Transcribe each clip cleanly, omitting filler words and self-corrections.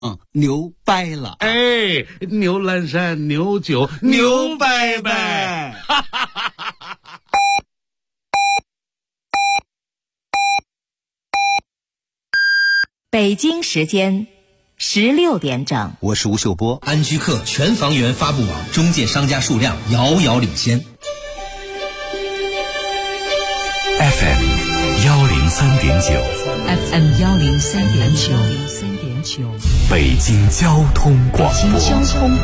牛掰了。 哎，牛栏山牛酒牛掰掰。 北京时间16点整， 我是吴秀波。 安居客全房源发布网中介商家数量遥遥领先。 FM 103.9 FM 103.9， 北京交通广播。 北京交通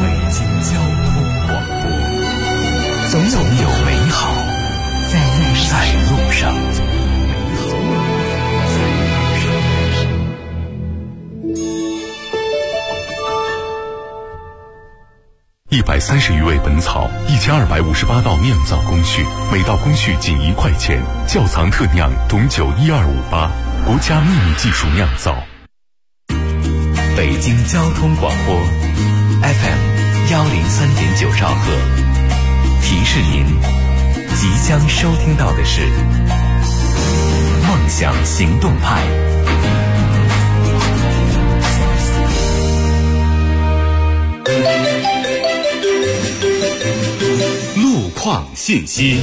广播，总有美好在路上。 130余味本草，1258道酿造工序，每道工序仅1块钱。窖藏特酿董酒1258，国家秘密技术酿造。北京交通广播 FM 103.9兆赫，提示您即将收听到的是梦想行动派。路况信息，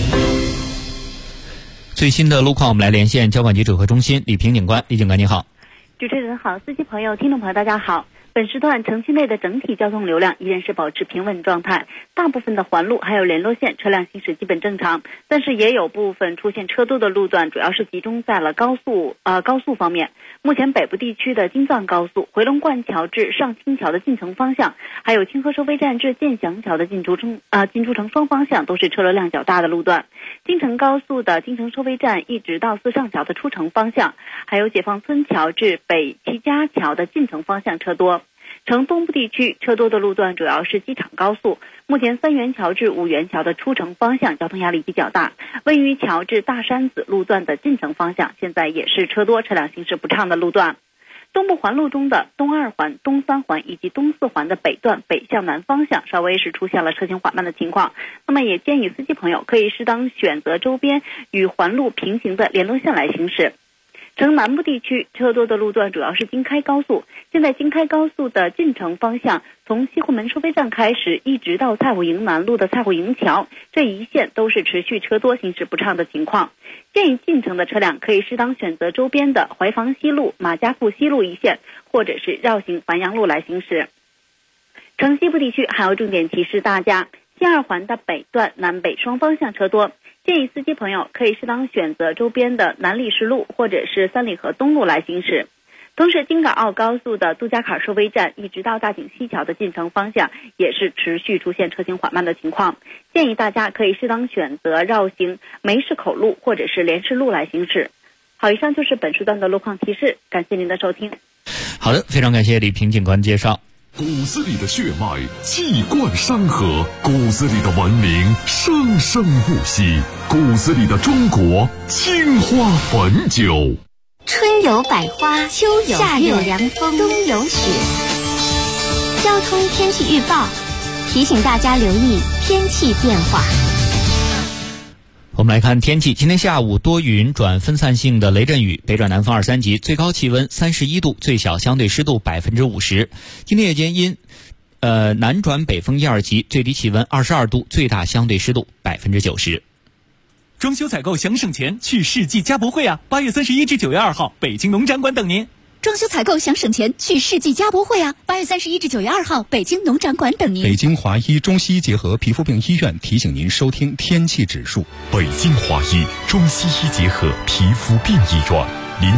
最新的路况我们来连线交管局指挥中心李平警官。李警官你好。 主持人好，司机朋友、听众朋友大家好。本时段城区内的整体交通流量依然是保持平稳状态，大部分的环路还有联络线车辆行驶基本正常，但是也有部分出现车多的路段，主要是集中在了高速方面。目前北部地区的京藏高速回龙观桥至上清桥的进城方向，还有清河收费站至建祥桥的进出城双方向都是车流量较大的路段。京承高速的京承收费站一直到四上桥的出城方向，还有解放村桥至北齐家桥的进城方向车多。城东部地区车多的路段主要是机场高速，目前三元桥至五元桥的出城方向交通压力比较大，温榆桥至大山子路段的进城方向现在也是车多车辆行驶不畅的路段。东部环路中的东2环、东3环以及东4环的北段北向南方向稍微是出现了车行缓慢的情况，那么也建议司机朋友可以适当选择周边与环路平行的联络线来行驶。城南部地区车多的路段主要是京开高速，现在京开高速的进城方向从西湖门收费站开始一直到蔡虎营南路的蔡虎营桥，这一线都是持续车多行驶不畅的情况，建议进城的车辆可以适当选择周边的怀房西路、马家铺西路一线，或者是绕行繁阳路来行驶。城西部地区还要重点提示大家，西2环的北段南北双方向车多，建议司机朋友可以适当选择周边的南礼士路或者是三里河东路来行驶。同时京港澳高速的杜家坎收费站一直到大井西桥的进城方向也是持续出现车行缓慢的情况，建议大家可以适当选择绕行梅市口路或者是莲市路来行驶。好，以上就是本时段的路况提示，感谢您的收听。 好的，非常感谢李平警官介绍。 骨子里的血脉气贯山河，骨子里的文明生生不息，骨子里的中国青花汾酒。 春有百花，秋有夏有凉风，冬有雪。交通天气预报提醒大家留意天气变化。 我们来看天气，今天下午多云转分散性的雷阵雨，北转南风2、3级，最高气温31度，最小相对湿度50%。今天夜间因南转北风1、2级，最低气温22度，最大相对湿度90%。 装修采购想省钱，去世纪家博会啊！8月31至9月2号，北京农展馆等您。 装修采购想省钱，去世纪家博会啊！8月31至9月2号，北京农展馆等您。 北京华医中西医结合皮肤病医院提醒您收听天气指数。 北京华医中西医结合皮肤病医院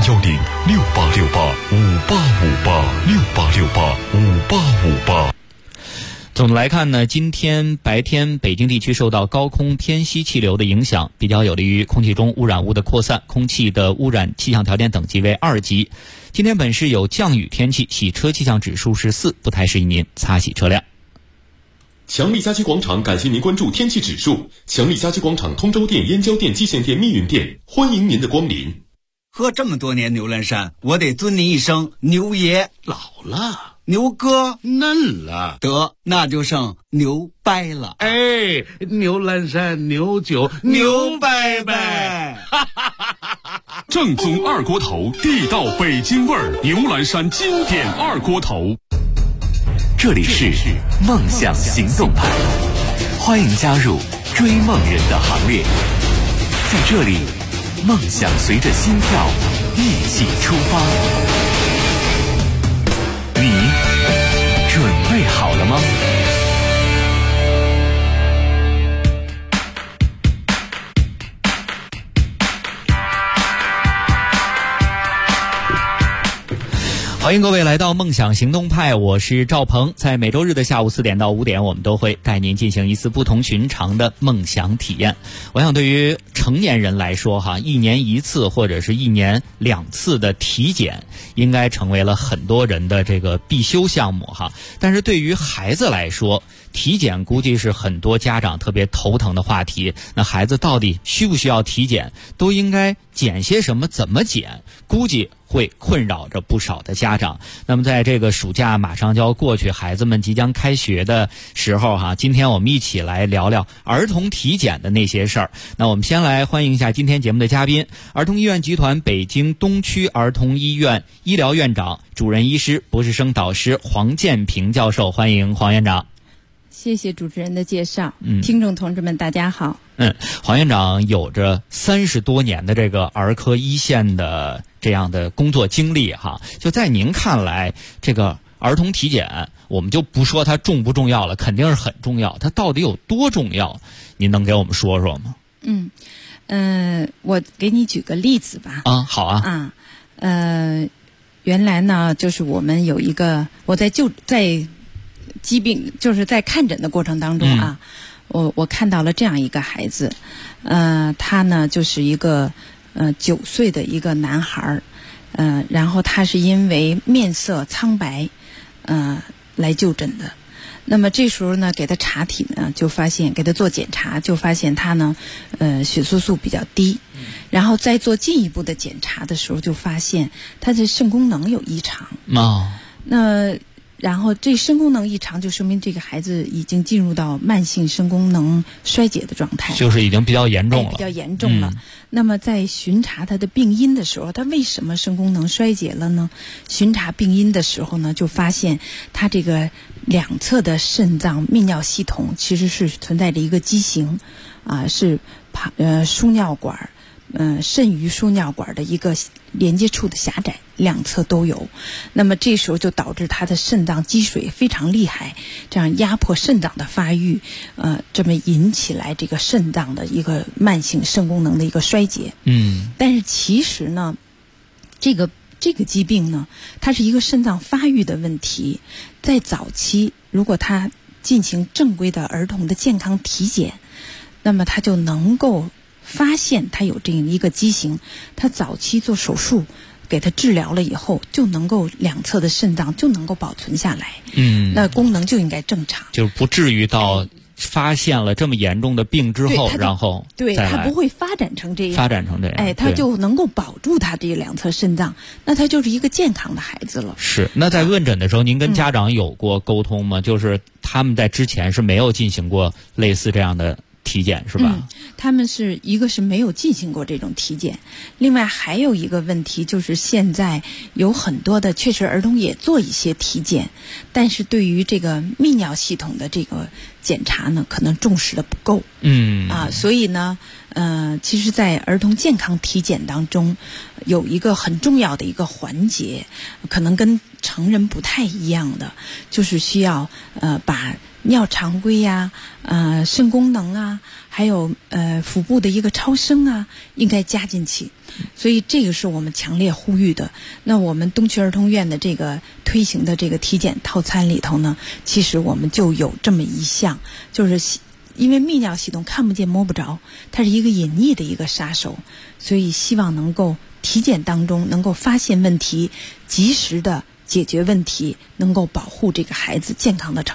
，0106868585858，68685858。 总的来看呢，今天白天北京地区受到高空偏西气流的影响，比较有利于空气中污染物的扩散，空气的污染气象条件等级为2级。今天本市有降雨天气，洗车气象指数是4，不太适宜您擦洗车辆。 强力家居广场感谢您关注天气指数。强力家居广场通州店、燕郊店、蓟县店、密云店，欢迎您的光临。 喝这么多年牛栏山，我得尊您一声牛爷。 老了， 牛哥嫩了， 得那就剩牛掰了。 哎，牛栏山牛酒牛掰掰，哈哈哈哈哈。 正宗二锅头，地道北京味儿，牛栏山经典二锅头。 这里是梦想行动派，欢迎加入追梦人的行列。在这里，梦想随着心跳一起出发。你准备好了吗？ 欢迎各位来到梦想行动派，我是赵鹏。在每周日的下午4点到5点，我们都会带您进行一次不同寻常的梦想体验。我想对于成年人来说1年1次或者是1年2次的体检应该成为了很多人的这个必修项目但是对于孩子来说，体检估计是很多家长特别头疼的话题。那孩子到底需不需要体检，都应该检些什么，怎么检，估计会困扰着不少的家长。那么在这个暑假马上就要过去，孩子们即将开学的时候今天我们一起来聊聊儿童体检的那些事儿。那我们先来欢迎一下今天节目的嘉宾，儿童医院集团北京东区儿童医院医疗院长、主任医师、博士生导师黄建平教授。欢迎黄院长。 谢谢主持人的介绍。听众同志们大家好。 黄院长有着30多年的这个儿科一线的这样的工作经历就在您看来，这个儿童体检我们就不说它重不重要了，肯定是很重要，它到底有多重要，您能给我们说说吗？ 我给你举个例子吧。 好啊。 原来呢，就是我们有一个，我在疾病就是在看诊的过程当中我看到了这样一个孩子，他呢就是一个9岁的一个男孩，然后他是因为面色苍白来就诊的。那么这时候呢，给他查体呢，就发现给他做检查，就发现他呢血色素比较低，然后再做进一步的检查的时候，就发现他的肾功能有异常。那然后这肾功能异常就说明这个孩子已经进入到慢性肾功能衰竭的状态， 就是已经比较严重了。 比较严重了。那么在巡查他的病因的时候，他为什么肾功能衰竭了呢？巡查病因的时候呢，就发现他这个两侧的肾脏泌尿系统其实是存在着一个畸形是输尿管肾盂输尿管的一个连接处的狭窄，两侧都有。那么这时候就导致他的肾脏积水非常厉害，这样压迫肾脏的发育，这么引起来这个肾脏的一个慢性肾功能的一个衰竭。但是其实呢，这个疾病呢，它是一个肾脏发育的问题。在早期，如果他进行正规的儿童的健康体检，那么他就能够发现他有这样一个畸形，他早期做手术给他治疗了以后，就能够两侧的肾脏就能够保存下来，那功能就应该正常， 就不至于到发现了这么严重的病之后，然后对他不会发展成这样，他就能够保住他这两侧肾脏，那他就是一个健康的孩子了。 是。那在问诊的时候，您跟家长有过沟通吗？就是他们在之前是没有进行过类似这样的体检是吧？ 他们是一个是没有进行过这种体检，另外还有一个问题就是现在有很多的确实儿童也做一些体检，但是对于这个泌尿系统的这个检查呢，可能重视的不够。所以呢，其实在儿童健康体检当中有一个很重要的一个环节，可能跟成人不太一样的，就是需要把尿常规肾功能还有腹部的一个超声应该加进去。所以这个是我们强烈呼吁的。那我们东区儿童院的这个推行的这个体检套餐里头呢，其实我们就有这么一项，就是因为泌尿系统看不见摸不着，它是一个隐匿的一个杀手，所以希望能够体检当中能够发现问题，及时的解决问题，能够保护这个孩子健康的成长。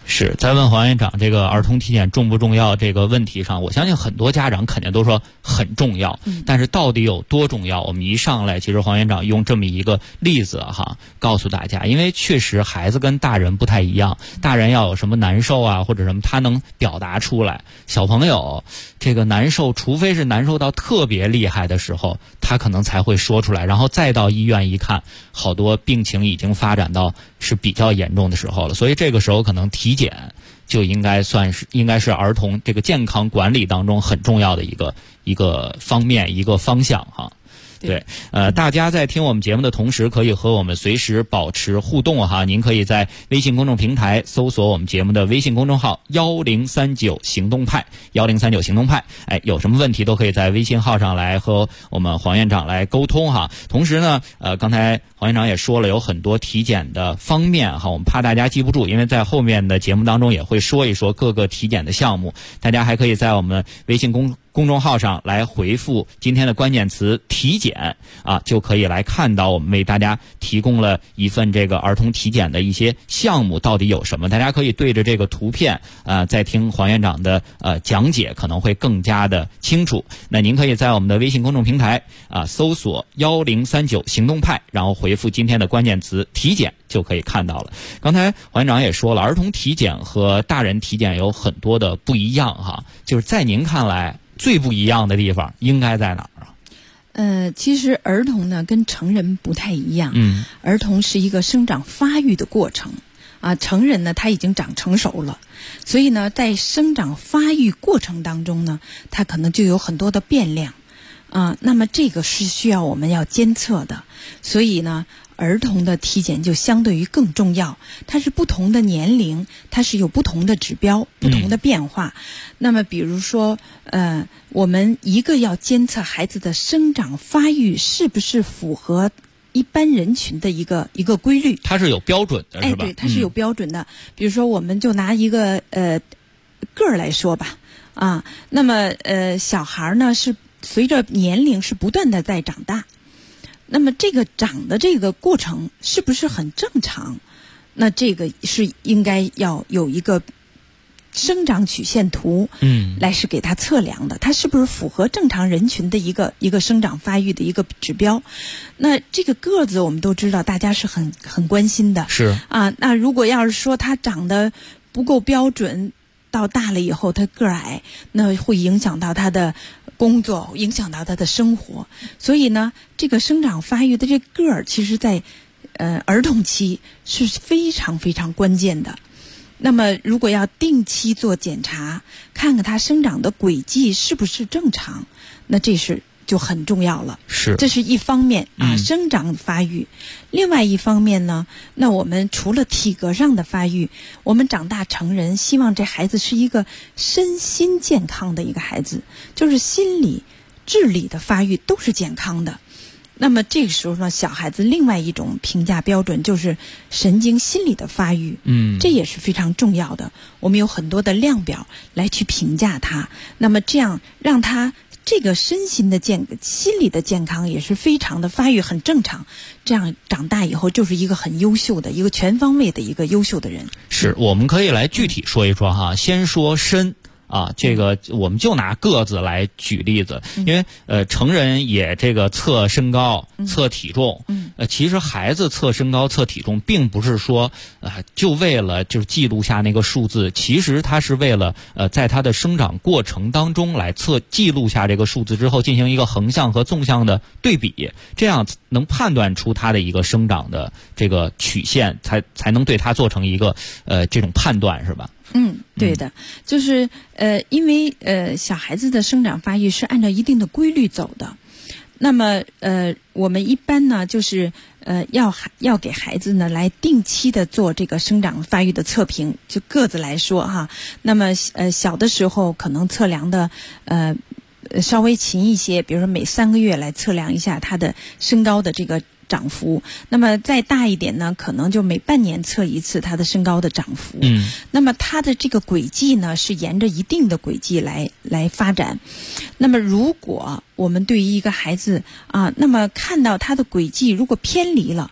是在问黄院长这个儿童体检重不重要这个问题上，我相信很多家长肯定都说很重要，但是到底有多重要？我们一上来，其实黄院长用这么一个例子告诉大家，因为确实孩子跟大人不太一样，大人要有什么难受啊或者什么，他能表达出来，小朋友这个难受，除非是难受到特别厉害的时候，他可能才会说出来，然后再到医院一看，好多病情已经发展到是比较严重的时候了，所以这个时候可能体检就应该是儿童这个健康管理当中很重要的一个方面，一个方向对，大家在听我们节目的同时，可以和我们随时保持互动您可以在微信公众平台搜索我们节目的微信公众号1039行动派，1039行动派，有什么问题都可以在微信号上来和我们黄院长来沟通同时呢，刚才黄院长也说了，有很多体检的方面我们怕大家记不住，因为在后面的节目当中也会说一说各个体检的项目，大家还可以在我们微信公众号上来回复今天的关键词体检就可以来看到我们为大家提供了一份这个儿童体检的一些项目到底有什么，大家可以对着这个图片再听黄院长的讲解，可能会更加的清楚。那您可以在我们的微信公众平台搜索1039行动派，然后回复今天的关键词体检，就可以看到了。刚才黄院长也说了，儿童体检和大人体检有很多的不一样就是在您看来最不一样的地方应该在哪儿其实儿童呢跟成人不太一样，儿童是一个生长发育的过程成人呢他已经长成熟了，所以呢在生长发育过程当中呢，他可能就有很多的变量那么这个是需要我们要监测的，所以呢儿童的体检就相对于更重要，它是不同的年龄，它是有不同的指标，不同的变化。那么比如说我们一个要监测孩子的生长发育是不是符合一般人群的一个规律， 它是有标准的是吧？ 对，它是有标准的。比如说我们就拿一个个儿来说吧那么小孩呢是随着年龄是不断的在长大，那么这个长的这个过程是不是很正常？那这个是应该要有一个生长曲线图来是给它测量的，它是不是符合正常人群的一个生长发育的一个指标。那这个个子我们都知道大家是很关心的， 是那如果要是说他长得不够标准，到大了以后他个矮，那会影响到他的工作，影响到他的生活。所以呢这个生长发育的这个儿其实在儿童期是非常非常关键的。那么如果要定期做检查，看看他生长的轨迹是不是正常，那这是就很重要了。这是一方面生长发育。另外一方面呢，那我们除了体格上的发育，我们长大成人希望这孩子是一个身心健康的一个孩子，就是心理智力的发育都是健康的。那么这个时候呢，小孩子另外一种评价标准就是神经心理的发育，这也是非常重要的。我们有很多的量表来去评价他，那么这样让他这个身心的心理的健康也是非常的发育很正常，这样长大以后就是一个很优秀的一个全方位的一个优秀的人。 是，我们可以来具体说一说先说身这个我们就拿个子来举例子，因为成人也这个测身高、测体重，其实孩子测身高、测体重，并不是说就为了就是记录下那个数字，其实他是为了在他的生长过程当中来记录下这个数字之后，进行一个横向和纵向的对比，这样能判断出他的一个生长的这个曲线，才能对他做成一个这种判断，是吧？ 对的，就是因为小孩子的生长发育是按照一定的规律走的。那么我们一般呢就是要给孩子呢来定期的做这个生长发育的测评。就个子来说那么小的时候可能测量的稍微勤一些，比如说每3个月来测量一下他的身高的这个涨幅。那么再大一点呢，可能就每半年测一次他的身高的涨幅。那么他的这个轨迹呢是沿着一定的轨迹来发展。那么如果我们对于一个孩子那么看到他的轨迹如果偏离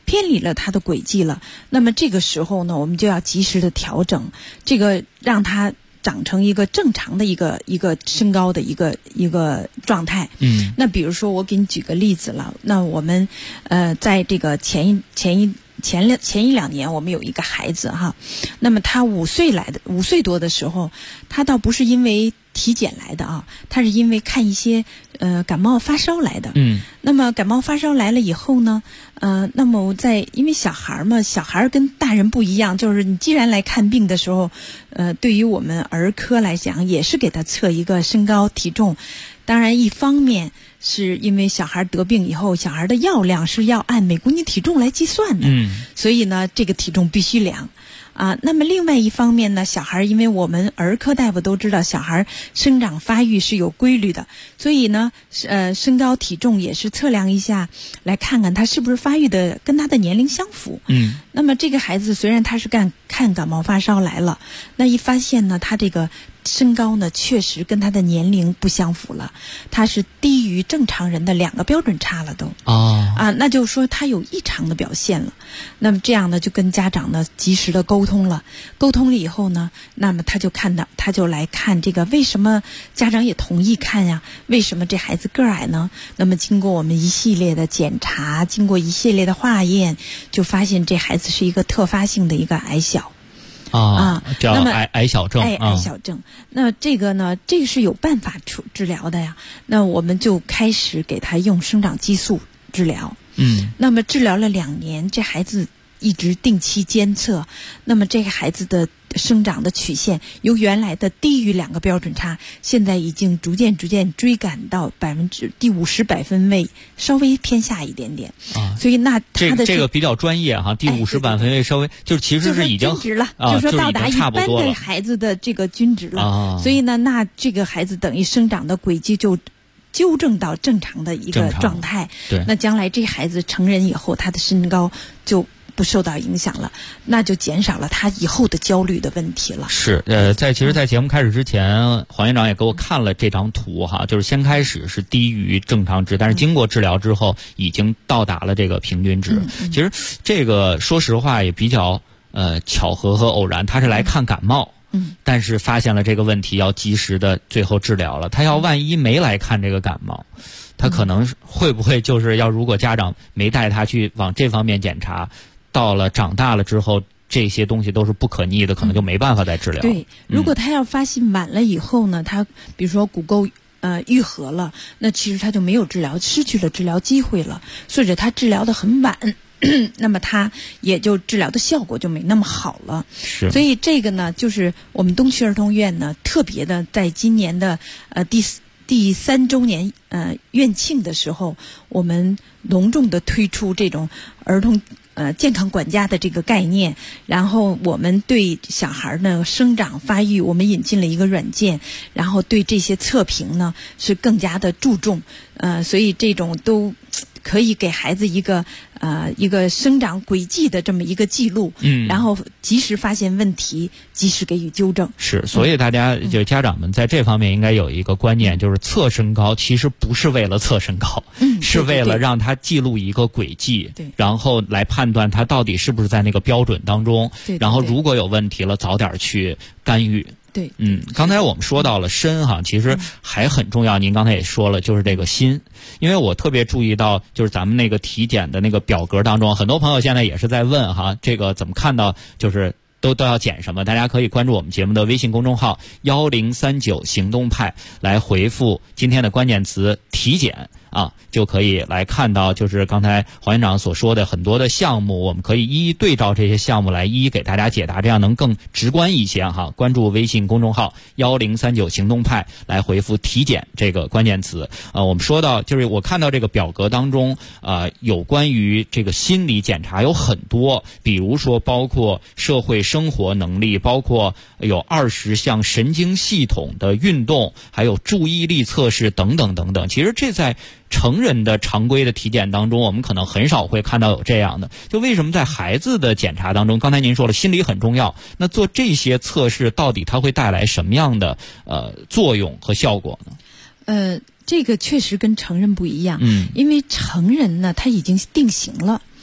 偏离了他的轨迹了。那么这个时候呢，我们就要及时的调整，这个让他长成一个正常的一个身高的一个状态。那比如说我给你举个例子了，那我们在这个前一两年，我们有一个孩子哈，那么他5岁多的时候，他倒不是因为体检来的啊，他是因为看一些感冒发烧来的。那么感冒发烧来了以后呢，那么因为小孩嘛，小孩跟大人不一样，就是你既然来看病的时候，对于我们儿科来讲，也是给他测一个身高体重。当然，一方面是因为小孩得病以后，小孩的药量是要按每公斤体重来计算的，所以呢，这个体重必须量。那么另外一方面呢，小孩因为我们儿科大夫都知道，小孩生长发育是有规律的，所以呢，身高体重也是测量一下，来看看他是不是发育的跟他的年龄相符。那么这个孩子虽然他是看感冒发烧来了，那一发现呢，他这个身高呢确实跟他的年龄不相符了，他是低于正常人的2个标准差了都。那就是说他有异常的表现了。那么这样呢，就跟家长呢及时的沟通了以后呢，那么他就来看这个，为什么家长也同意看呀？为什么这孩子个矮呢？那么经过我们一系列的检查，经过一系列的化验，就发现这孩子是一个特发性的一个矮小。 叫矮小症。 矮小症。那这个呢，这个是有办法治疗的呀。那我们就开始给他用生长激素治疗。那么治疗了2年，这孩子一直定期监测，那么这个孩子的生长的曲线由原来的低于2个标准差，现在已经逐渐追赶到第50百分位，稍微偏下一点点。所以那他的这个比较专业哈，第50百分位稍微就是其实是已经均值了，就是说到达一般的孩子的这个均值了。所以呢，那这个孩子等于生长的轨迹就纠正到正常的一个状态。那将来这孩子成人以后，他的身高就不受到影响了，那就减少了他以后的焦虑的问题了。 是，在节目开始之前，黄院长也给我看了这张图哈，就是先开始是低于正常值，但是经过治疗之后，已经到达了这个平均值。其实这个说实话也比较巧合和偶然，他是来看感冒。但是发现了这个问题，要及时的最后治疗了。他要万一没来看这个感冒，他可能会不会就是如果家长没带他去往这方面检查，到了长大了之后，这些东西都是不可逆的，可能就没办法再治疗。 对，如果他要发现晚了以后呢，他比如说骨沟愈合了，那其实他就没有治疗，失去了治疗机会了，或者他治疗的很晚。那么他也就治疗的效果就没那么好了。所以这个呢，就是我们东区儿童院呢，特别的在今年的第3周年院庆的时候，我们隆重的推出这种儿童健康管家的这个概念，然后我们对小孩呢生长发育，我们引进了一个软件，然后对这些测评呢是更加的注重，所以这种都可以给孩子一个生长轨迹的这么一个记录，然后及时发现问题，及时给予纠正。 是，所以大家就家长们在这方面应该有一个观念，就是测身高其实不是为了测身高，是为了让他记录一个轨迹，然后来判断他到底是不是在那个标准当中，然后如果有问题了，早点去干预。 对， 刚才我们说到了身哈，其实还很重要。您刚才也说了，就是这个心，因为我特别注意到，就是咱们那个体检的那个表格当中，很多朋友现在也是在问哈，这个怎么看到就是都要检什么？大家可以关注我们节目的微信公众号1039行动派，来回复今天的关键词体检。就可以来看到，就是刚才黄院长所说的很多的项目，我们可以一一对照这些项目来一一给大家解答，这样能更直观一些哈。关注微信公众号1039行动派，来回复体检这个关键词。我们说到，就是我看到这个表格当中，有关于这个心理检查有很多，比如说包括社会生活能力，包括有20项神经系统的运动，还有注意力测试等等等等。其实这在成人的常规的体检当中，我们可能很少会看到有这样的。就为什么在孩子的检查当中，刚才您说了心理很重要，那做这些测试到底它会带来什么样的作用和效果呢？这个确实跟成人不一样，因为成人呢他已经定型了。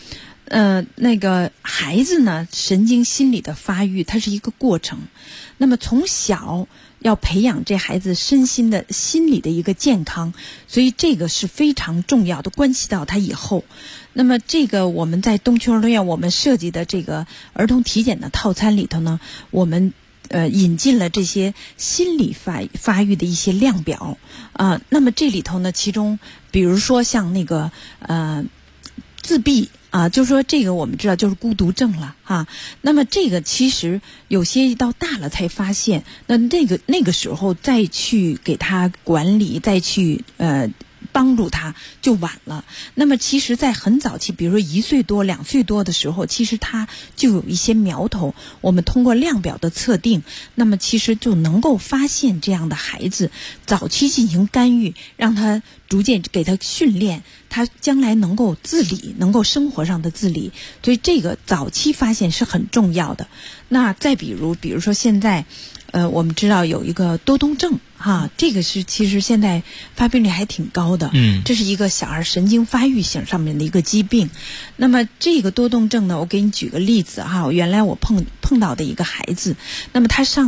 那个孩子呢，神经心理的发育，它是一个过程。那么从小要培养这孩子身心的心理的一个健康，所以这个是非常重要的，关系到他以后。那么这个我们在东区儿童院我们设计的这个儿童体检的套餐里头呢，我们引进了这些心理发育的一些量表啊。那么这里头呢，其中比如说像那个自闭啊，就说这个我们知道就是孤独症了啊。那么这个其实有些到大了才发现，那个时候再去给他管理，再去帮助他就晚了。那么其实在很早期，比如说1岁多2岁多的时候，其实他就有一些苗头，我们通过量表的测定，那么其实就能够发现这样的孩子，早期进行干预，让他逐渐给他训练，他将来能够自理，能够生活上的自理。所以这个早期发现是很重要的。那再比如说现在我们知道有一个多动症哈，这个是其实现在发病率还挺高的。这是一个小孩神经发育性上面的一个疾病。那么这个多动症呢，我给你举个例子哈，原来我碰到的一个孩子，那么他是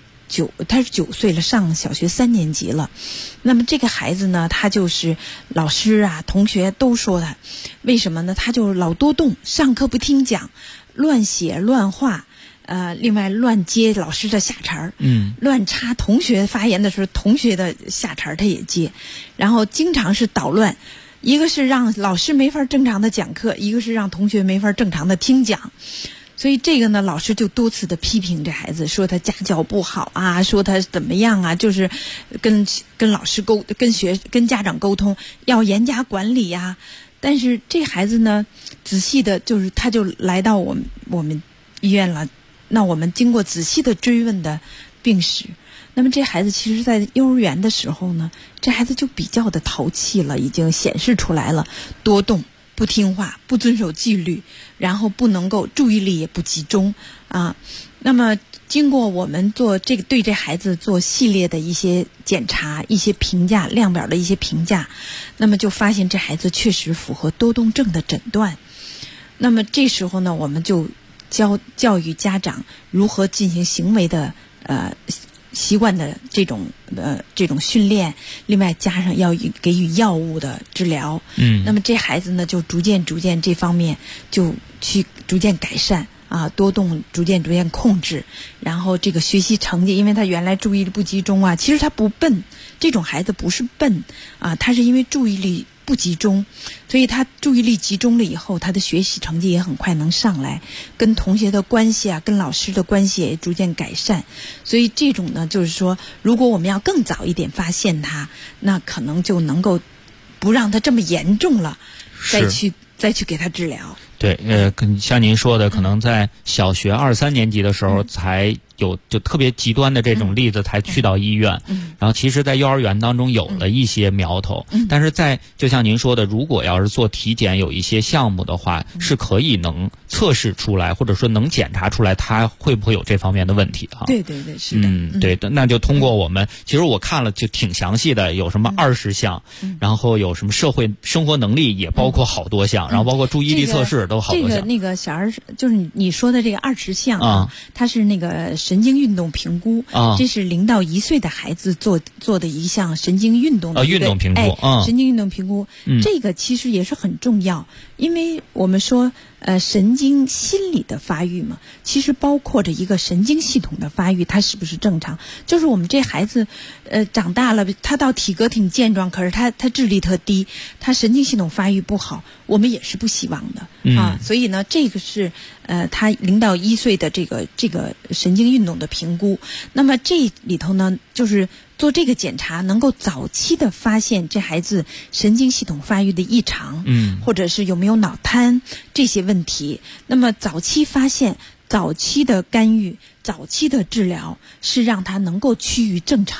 9岁了，上小学3年级了。那么这个孩子呢，他就是老师啊同学都说他，为什么呢？他就老多动，上课不听讲，乱写乱画，另外乱接老师的下茬儿，乱插同学发言的时候同学的下茬儿他也接，然后经常是捣乱，一个是让老师没法正常的讲课，一个是让同学没法正常的听讲。所以这个呢，老师就多次的批评这孩子，说他家教不好啊，说他怎么样啊，就是跟老师跟家长沟通要严加管理呀。但是这孩子呢，仔细的就是他就来到我们医院了。那我们经过仔细的追问的病史，那么这孩子其实在幼儿园的时候呢，这孩子就比较的淘气了，已经显示出来了，多动，不听话，不遵守纪律，然后不能够注意力也不集中啊。那么经过我们对这孩子做系列的一些检查、一些评价量表的一些评价，那么就发现这孩子确实符合多动症的诊断。那么这时候呢，我们就教育家长如何进行行为的习惯的这种训练，另外加上要给予药物的治疗。那么这孩子呢，就逐渐这方面就去逐渐改善啊，多动逐渐控制，然后这个学习成绩，因为他原来注意力不集中啊，其实他不笨，这种孩子不是笨啊，他是因为注意力不集中，所以他注意力集中了以后，他的学习成绩也很快能上来，跟同学的关系啊，跟老师的关系也逐渐改善。所以这种呢，就是说如果我们要更早一点发现他，那可能就能够不让他这么严重了，再去给他治疗。 对，像您说的，可能在小学2、3年级的时候才有就特别极端的这种例子才去到医院，然后其实在幼儿园当中有了一些苗头，但是就像您说的，如果要是做体检有一些项目的话，是可以能测试出来，或者说能检查出来他会不会有这方面的问题哈。 对，是的。 对的，那就通过我们，其实我看了就挺详细的，有什么20项，然后有什么社会生活能力也包括好多项，然后包括注意力测试都好多项。 那个小儿就是你说的这个20项啊，它是那个神经运动评估啊，这是0到1岁的孩子做的一项神经运动的运动评估啊， 神经运动评估，这个其实也是很重要，因为我们说神经心理的发育嘛，其实包括着一个神经系统的发育，它是不是正常？就是我们这孩子长大了，他到体格挺健壮，可是他智力特低，他神经系统发育不好，我们也是不希望的啊。所以呢，这个是他0到1岁的这个神经运动的评估。那么这里头呢，就是做这个检查，能够早期的发现这孩子神经系统发育的异常，或者是有没有脑瘫这些问题。那么早期发现、早期的干预、早期的治疗，是让他能够趋于正常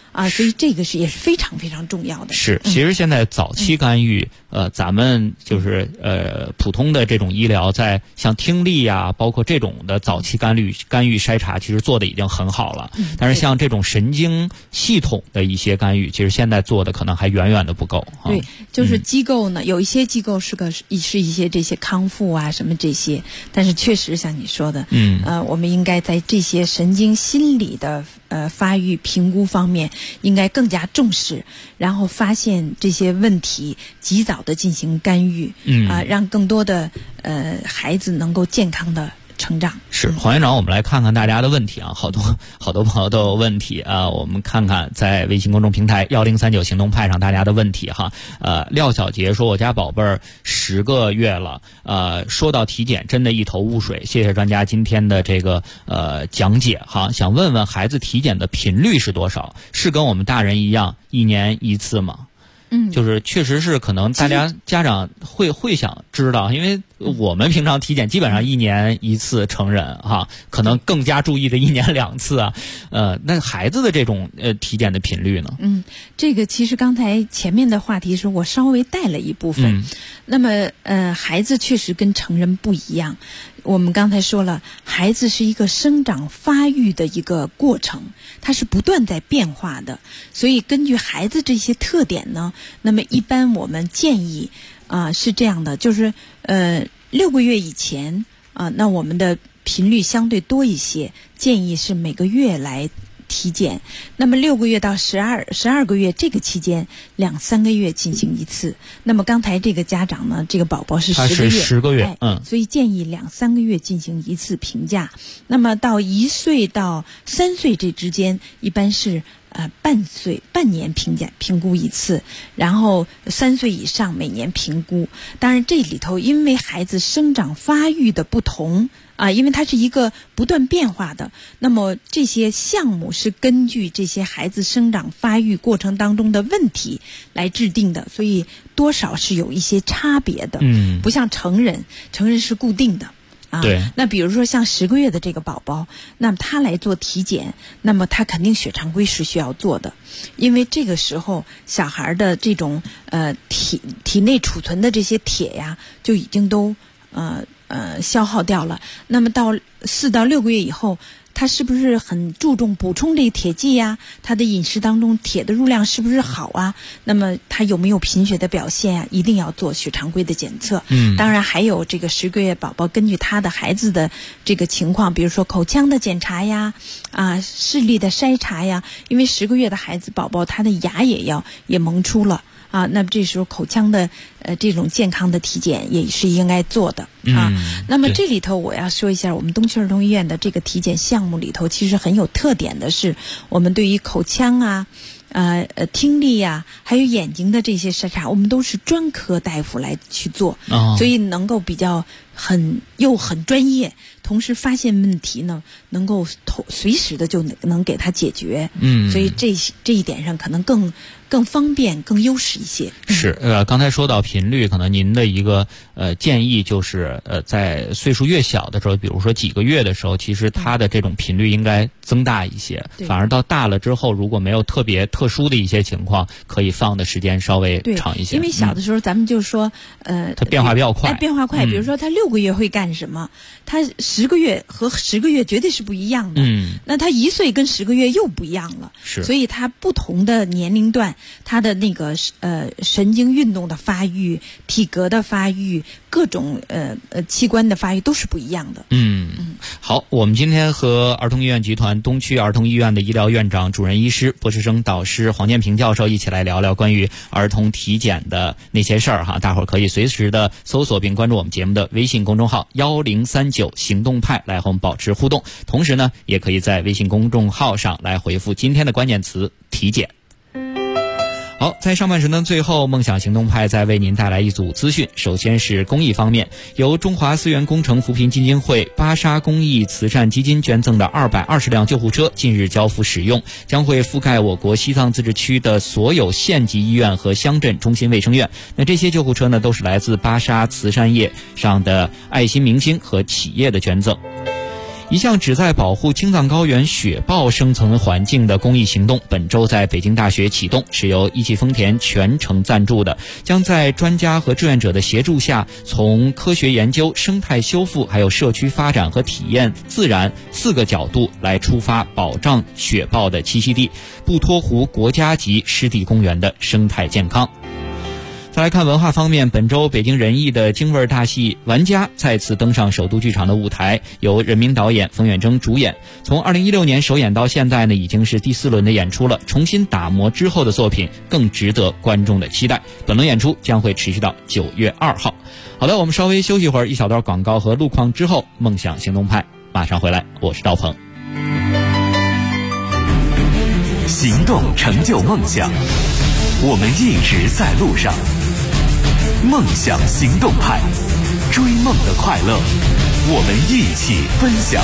所以这个也是非常非常重要的。 是，其实现在早期干预，咱们就是普通的这种医疗，在像听力呀，包括这种的早期干预筛查，其实做的已经很好了。但是像这种神经系统的一些干预，其实现在做的可能还远远的不够。 对，就是机构呢，有一些机构是一些这些康复啊什么这些，但是确实像你说的，我们应该在这些神经心理的发育评估方面应该更加重视，然后发现这些问题，及早的进行干预，让更多的孩子能够健康的成长。 是，黄院长，我们来看看大家的问题啊，好多朋友都有问题啊，我们看看在微信公众平台1039行动派上大家的问题哈。廖小杰说，我家宝贝儿10个月了，说到体检真的一头雾水，谢谢专家今天的这个讲解哈，想问问孩子体检的频率是多少？是跟我们大人一样1年1次吗？就是确实是可能大家家长会想知道，因为我们平常体检基本上1年1次，成人哈，可能更加注意的1年2次啊。那孩子的这种体检的频率呢？ 这个其实刚才前面的话题是我稍微带了一部分。那么孩子确实跟成人不一样。我们刚才说了，孩子是一个生长发育的一个过程，它是不断在变化的。所以根据孩子这些特点呢，那么一般我们建议是这样的，就是6个月以前那我们的频率相对多一些，建议是每个月来体检。那么6个月到12个月这个期间2-3个月进行一次。那么刚才这个家长呢，这个宝宝是10个月，所以建议2-3个月进行一次评价。那么到1岁到3岁这之间，一般是半年评估一次，然后3岁以上每年评估。当然这里头因为孩子生长发育的不同因为它是一个不断变化的，那么这些项目是根据这些孩子生长发育过程当中的问题来制定的，所以多少是有一些差别的。不像成人是固定的。 对， 那比如说像10个月的这个宝宝，那么他来做体检，那么他肯定血常规是需要做的，因为这个时候小孩的这种体内储存的这些铁呀，就已经都消耗掉了。那么到4到6个月以后，他是不是很注重补充这个铁剂呀？他的饮食当中铁的入量是不是好啊？那么他有没有贫血的表现啊？一定要做血常规的检测。当然还有这个10个月宝宝，根据他的孩子的这个情况，比如说口腔的检查呀，视力的筛查呀，因为10个月的孩子宝宝他的牙也萌出了。那么这时候口腔的这种健康的体检也是应该做的那么这里头我要说一下，我们东区儿童医院的这个体检项目里头，其实很有特点的是，我们对于口腔听力还有眼睛的这些筛查，我们都是专科大夫来去做，所以能够比较很专业，同时发现问题呢，能够随时的就能给他解决。所以这一点上可能更方便、更优势一些。 是刚才说到频率，可能您的一个建议就是在岁数越小的时候，比如说几个月的时候，其实它的这种频率应该增大一些。反而到大了之后，如果没有特殊的一些情况，可以放的时间稍微长一些。 因为小的时候咱们就说它变化比较快。 比如说他6个月会干什么，他10个月和10个月绝对是不一样的。那他1岁跟10个月又不一样了。所以他不同的年龄段，他的那个神经运动的发育、体格的发育、各种器官的发育都是不一样的。 好，我们今天和儿童医院集团东区儿童医院的医疗院长、主任医师、博士生导师黄建平教授一起来聊聊关于儿童体检的那些事儿哈。大伙儿可以随时的搜索并关注我们节目的微信公众号1039行动派来和我们保持互动，同时呢，也可以在微信公众号上来回复今天的关键词体检。好，在上半时呢，最后梦想行动派再为您带来一组资讯。首先是公益方面，由中华思源工程扶贫基金会巴沙公益慈善基金捐赠的220辆救护车近日交付使用，将会覆盖我国西藏自治区的所有县级医院和乡镇中心卫生院。那这些救护车呢，都是来自巴沙慈善业上的爱心明星和企业的捐赠。 一项旨在保护青藏高原雪豹生存环境的公益行动本周在北京大学启动，是由一汽丰田全程赞助的，将在专家和志愿者的协助下，从科学研究、生态修复还有社区发展和体验自然4个角度来出发，保障雪豹的栖息地布托湖国家级湿地公园的生态健康。再来看文化方面，本周北京人艺的京味大戏《玩家》再次登上首都剧场的舞台，由人民导演冯远征主演。从2016年首演到现在呢，已经是第4轮的演出了。重新打磨之后的作品更值得观众的期待。本轮演出将会持续到9月2号。好的，我们稍微休息一会儿，一小段广告和路况之后，梦想行动派马上回来，我是赵鹏。 行动成就梦想，我们一直在路上。梦想行动派，追梦的快乐，我们一起分享。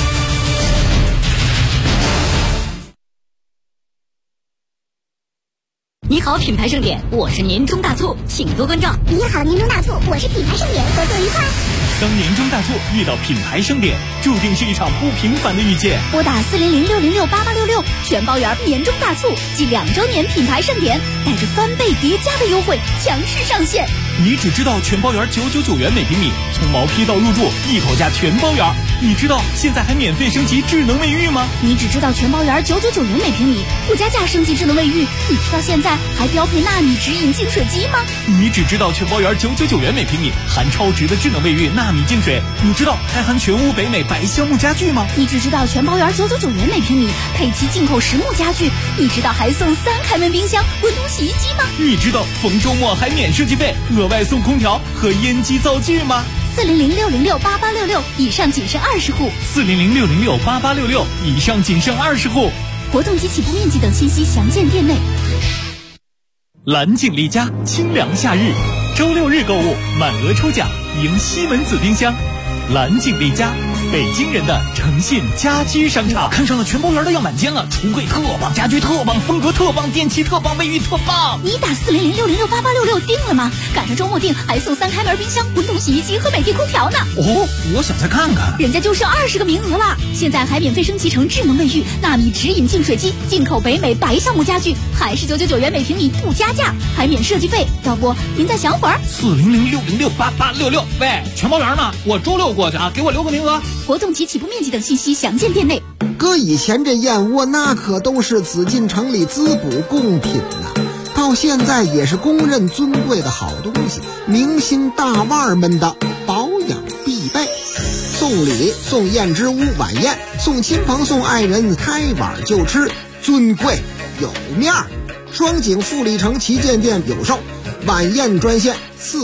你好，品牌盛典，我是年终大促，请多关照。 你好，年终大促，我是品牌盛典，合作愉快。 当年终大促遇到品牌盛典，注定是一场不平凡的遇见。 拨打400-606-8866，全包圆年终大促暨2周年品牌盛典，带着翻倍叠加的优惠强势上线。 你只知道全包圆999元每平米，从毛坯到入住一口价全包圆。你知道现在还免费升级智能卫浴吗？ 你只知道全包圆999元每平米，不加价升级智能卫浴。你知道现在还标配纳米直饮净水机吗？ 你只知道全包圆999元每平米，含超值的智能卫浴纳米净水。你知道还含全屋北美白橡木家具吗？ 你只知道全包圆999元每平米，配齐进口实木家具。你知道还送3开门冰箱、温通洗衣机吗？ 你知道逢周末还免设计费，额外送空调和烟机灶具吗 ？400-606-8866，以上仅剩20户。 400-606-8866，以上仅剩20户。 活动及起步面积等信息详见店内。 蓝景丽家清凉夏日，周6日购物满额抽奖，赢西门子冰箱。蓝景丽家，北京人的诚信家居商场。看上了全包圆的样板间了，橱柜特棒，家具特棒，风格特棒，电器特棒，卫浴特棒。 你打400-606-8866定了吗？赶上周末定还送3开门冰箱、温通洗衣机和美的空调呢。 哦，我想再看看。 人家就剩20个名额了，现在还免费升级成智能卫浴、纳米直饮净水机、进口北美白橡木家具，还是999元每平米不加价，还免设计费。要不您再想会儿 ？400-606-8866。喂，全包圆呢？我周6过去啊，给我留个名额。 活动及起步面积等信息详见店内。 搁以前这燕窝那可都是紫禁城里滋补贡品呐，到现在也是公认尊贵的好东西，明星大腕们的保养必备。送礼送燕之屋晚宴，送亲朋送爱人开碗就吃，尊贵有面儿。双井富力城旗舰店有售，晚宴专线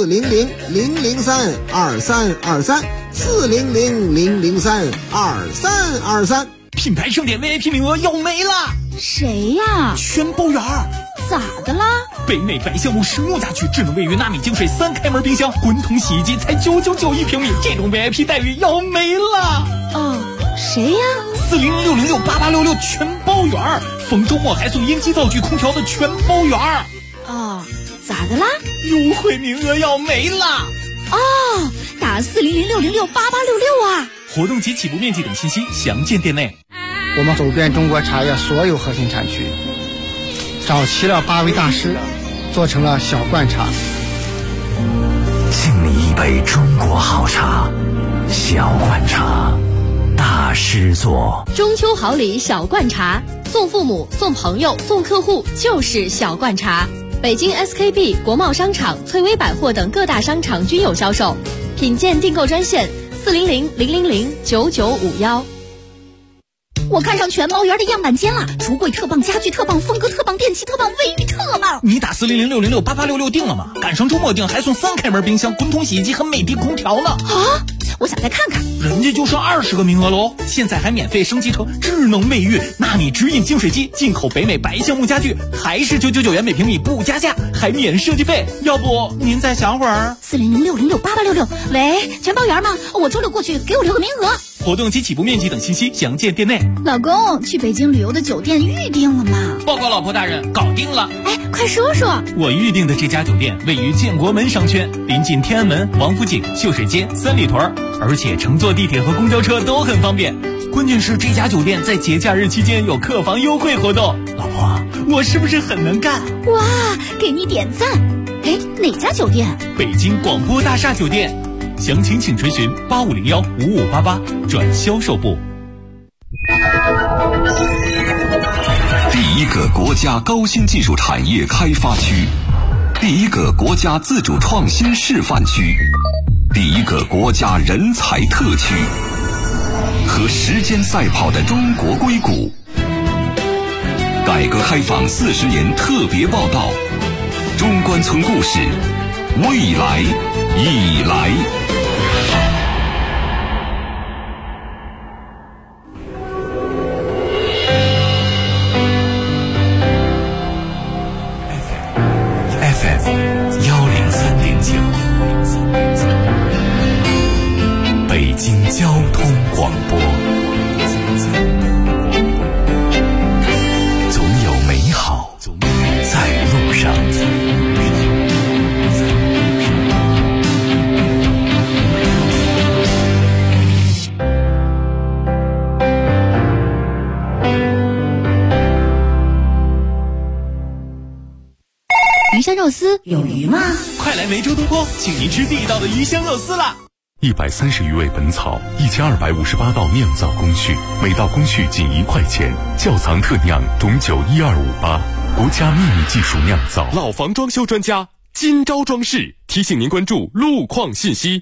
400-003-2323，400-003-2323。 品牌盛典 VIP 名额要没了。 谁呀？ 全包圆。 咋的啦？ 北美白橡木实木家具、智能卫浴、纳米净水、3开门冰箱、滚筒洗衣机才999一平米，这种 VIP 待遇要没了。 哦，谁呀 ？400-606-8866全包圆，逢周末还送烟机灶具、空调的全包圆。 哦，咋的啦？ 优惠名额要没了。 哦，打400-606-8866啊！ 活动及起步面积等信息详见店内。 我们走遍中国茶叶所有核心产区，找齐了8位大师，做成了小罐茶。 敬你一杯中国好茶，小罐茶，大师做。 中秋好礼小罐茶，送父母、送朋友、送客户就是小罐茶。北京 SKP、国贸商场、翠微百货等各大商场均有销售。品鉴订购专线400-000-9951。 我看上全包圆的样板间了，橱柜特棒，家具特棒，风格特棒，电器特棒，卫浴特棒。 你打400-606-8866定了吗？赶上周末定还送3开门冰箱、滚筒洗衣机和美的空调呢。 啊，我想再看看。 人家就剩20个名额喽，现在还免费升级成智能卫浴、纳米直饮净水机，进口北美白橡木家具，还是999元每平米不加价，还免设计费。要不您再想会儿？ 400-606-8866。喂，全包圆吗？我周6过去，给我留个名额。 活动及起步面积等信息详见店内。 老公，去北京旅游的酒店预定了吗？ 报告老婆大人，搞定了。 哎，快说说。 我预定的这家酒店位于建国门商圈，临近天安门、王府井、秀水街、三里屯，而且乘坐地铁和公交车都很方便。关键是这家酒店在节假日期间有客房优惠活动。老婆，我是不是很能干？ 哇，给你点赞。哎，哪家酒店？ 北京广播大厦酒店。详情请垂询8501-5588转销售部。 第一个国家高新技术产业开发区，第一个国家自主创新示范区，第一个国家人才特区，和时间赛跑的中国硅谷。改革开放40年特别报道，中关村故事，未来已来。FM 103.9，北京交通广播。总有美好在路上。 鱼香肉丝有鱼吗？ 快来梅州东坡，请您吃地道的鱼香肉丝啦 ！130余味本草，1258道酿造工序，每道工序仅1块钱，窖藏特酿，懂酒12588，国家秘密技术酿造。 老房装修专家金招装饰提醒您关注路况信息。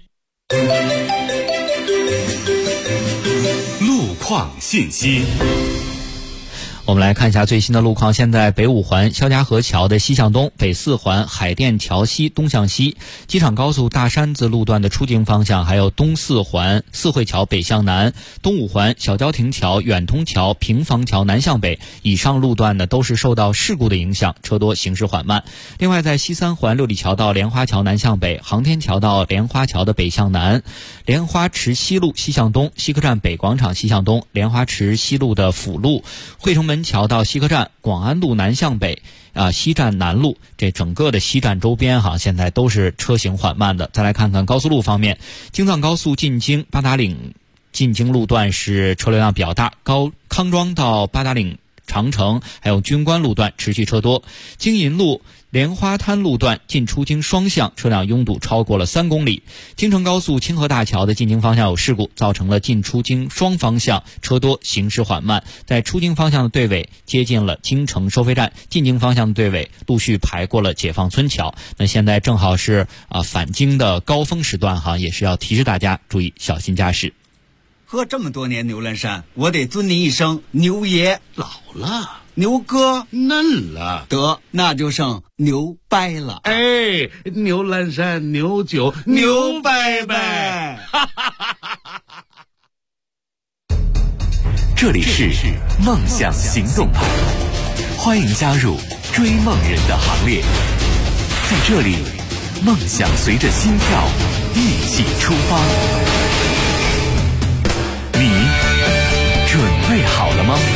路况信息。 我们来看一下最新的路况。现在北五环肖家河桥的西向东，北四环海淀桥西东向西，机场高速大山子路段的出京方向，还有东四环四惠桥北向南，东五环小郊亭桥、远通桥、平房桥南向北，以上路段呢都是受到事故的影响，车多行驶缓慢。另外在西三环六里桥到莲花桥南向北，航天桥到莲花桥的北向南，莲花池西路西向东，西客站北广场西向东，莲花池西路的辅路，汇成门桥到西客站，广安路南向北西站南路，这整个的西站周边现在都是车行缓慢的。再来看看高速路方面，京藏高速进京八达岭进京路段是车流量比较大，康庄到八达岭长城还有军官路段持续车多，京银路莲花滩路段进出京双向车辆拥堵超过了3公里，京承高速清河大桥的进京方向有事故，造成了进出京双方向车多行驶缓慢，在出京方向的队尾接近了京承收费站，进京方向的队尾陆续排过了解放村桥。那现在正好是返京的高峰时段也是要提示大家注意小心驾驶。 喝这么多年牛栏山，我得尊您一声牛爷。 老了， 牛哥嫩了， 得那就剩牛掰了。 哎，牛栏山牛酒牛掰掰。 这里是梦想行动派，欢迎加入追梦人的行列。在这里，梦想随着心跳一起出发。你准备好了吗？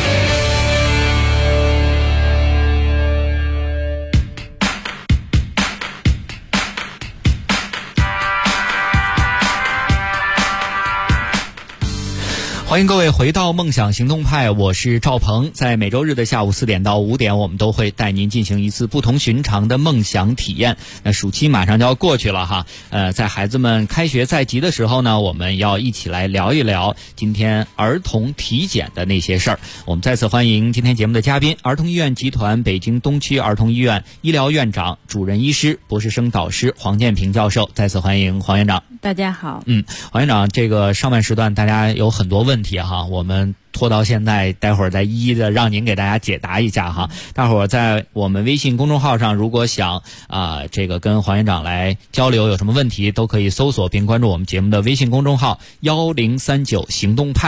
欢迎各位回到梦想行动派，我是赵鹏。在每周日的下午4点到5点，我们都会带您进行一次不同寻常的梦想体验。那暑期马上就要过去了在孩子们开学在即的时候呢，我们要一起来聊一聊今天儿童体检的那些事儿。我们再次欢迎今天节目的嘉宾，儿童医院集团北京东区儿童医院医疗院长、主任医师、博士生导师黄建平教授。再次欢迎黄院长。 大家好。 黄院长，这个上半时段大家有很多问题我们拖到现在，待会儿再一一的让您给大家解答一下大伙儿在我们微信公众号上，如果想这个跟黄院长来交流，有什么问题都可以搜索并关注我们节目的微信公众号1039行动派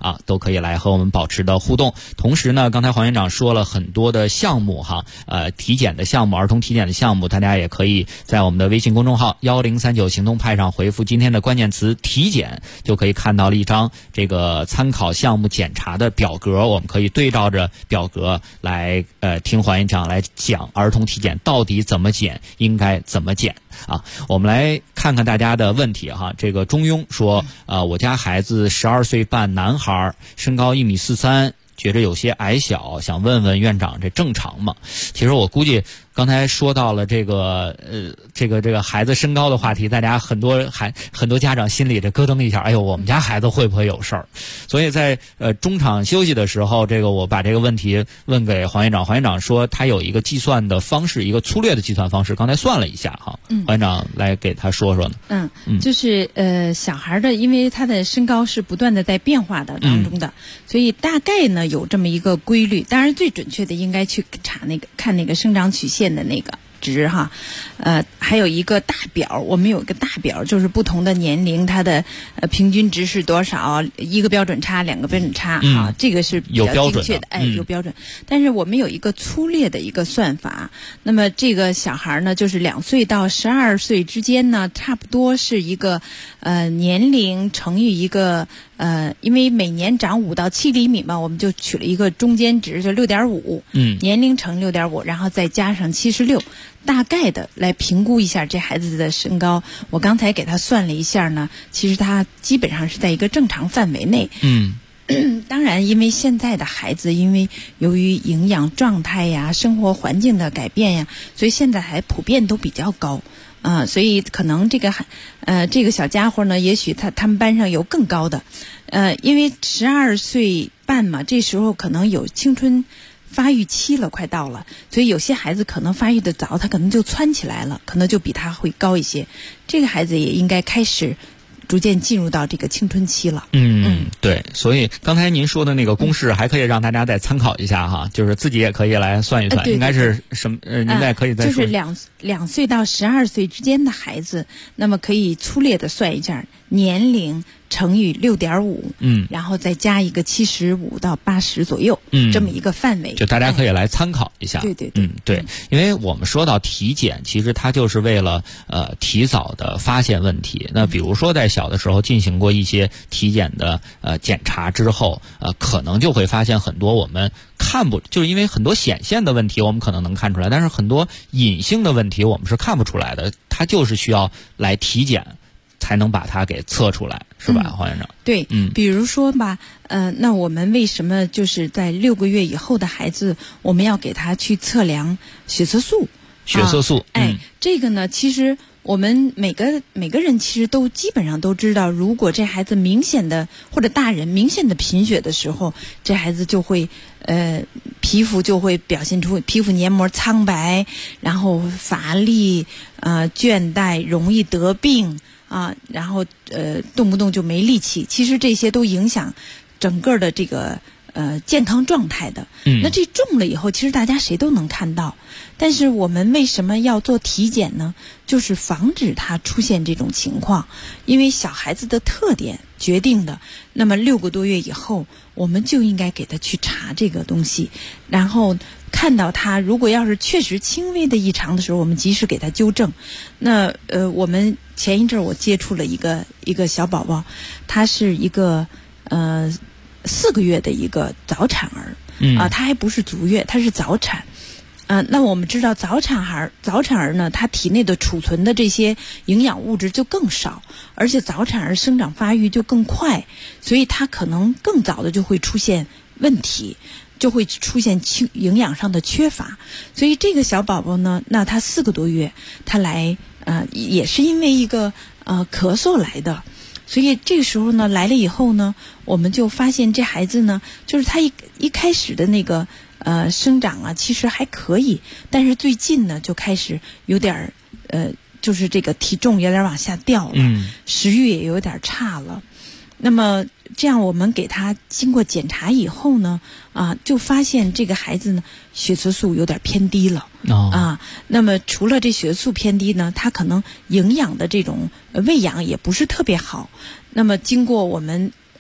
啊，都可以来和我们保持的互动。同时呢，刚才黄院长说了很多的项目哈，体检的项目，儿童体检的项目，大家也可以在我们的微信公众号1039行动派上回复今天的关键词体检，就可以看到了一张这个参考项目检查的表格，我们可以对照着表格来听黄院长来讲儿童体检到底怎么检，应该怎么检啊。我们来看看大家的问题哈。这个中庸说我家孩子12岁半男孩，身高1.43米，觉着有些矮小，想问问院长这正常吗？其实我估计刚才说到了这个孩子身高的话题，大家很多家长心里这咯噔一下，哎呦，我们家孩子会不会有事儿？所以在中场休息的时候，我把这个问题问给黄院长，黄院长说他有一个计算的方式，一个粗略的计算方式，刚才算了一下哈，黄院长来给他说说呢。 就是小孩的，因为他的身高是不断的在变化的当中的，所以大概呢有这么一个规律。当然最准确的应该去看那个生长曲线的那个值哈，还有一个大表，我们有一个大表，就是不同的年龄它的平均值是多少，一个标准差，两个标准差哈，这个是比较精确的，有标准。但是我们有一个粗略的一个算法，那么这个小孩呢，就是2岁到12岁之间呢，差不多是一个年龄乘以一个因为每年长5到7厘米嘛，我们就取了一个中间值，就6.5，年龄乘6.5，然后再加上76。大概的来评估一下这孩子的身高，我刚才给他算了一下呢，其实他基本上是在一个正常范围内。当然因为现在的孩子因为由于营养状态呀、生活环境的改变呀，所以现在还普遍都比较高所以可能这个小家伙呢，也许他们班上有更高的因为12岁半嘛，这时候可能有青春发育期了，快到了，所以有些孩子可能发育的早，他可能就蹿起来了，可能就比他会高一些。这个孩子也应该开始逐渐进入到这个青春期了。 对，所以刚才您说的那个公式还可以让大家再参考一下哈，就是自己也可以来算一算，应该是什么？您再可以再说。 就是2岁到12岁之间的孩子，那么可以粗略的算一下年龄乘以6.5，然后再加一个75到80左右，这么一个范围， 就大家可以来参考一下。 对， 因为我们说到体检，其实它就是为了提早的发现问题。那比如说在小的时候进行过一些体检的检查之后，可能就会发现很多我们就是因为很多显现的问题我们可能能看出来，但是很多隐性的问题我们是看不出来的，它就是需要来体检才能把它给测出来，是吧，黄院长？ 对，比如说吧，那我们为什么就是在6个月以后的孩子，我们要给他去测量血色素？这个呢，其实我们每个人其实都基本上都知道，如果这孩子明显的或者大人明显的贫血的时候，这孩子就会皮肤就会表现出皮肤黏膜苍白，然后乏力倦怠，容易得病然后动不动就没力气。其实这些都影响整个的这个健康状态的。那这重了以后，其实大家谁都能看到。但是我们为什么要做体检呢？就是防止它出现这种情况，因为小孩子的特点决定的。那么6个多月以后，我们就应该给他去查这个东西，然后看到他如果要是确实轻微的异常的时候，我们及时给他纠正。那我们前一阵我接触了一个小宝宝，他是一个4个月的一个早产儿他还不是足月，他是早产。那我们知道早产儿呢，他体内的储存的这些营养物质就更少，而且早产儿生长发育就更快，所以他可能更早的就会出现问题，就会出现营养上的缺乏。所以这个小宝宝呢，那他4个多月，他来也是因为一个咳嗽来的。所以这个时候呢，来了以后呢，我们就发现这孩子呢，就是他一开始的那个生长其实还可以，但是最近呢就开始有点就是这个体重有点往下掉了，食欲也有点差了。那么这样我们给他经过检查以后呢，就发现这个孩子呢血色素有点偏低了。那么除了这血素偏低呢，他可能营养的这种喂养也不是特别好。那么经过我们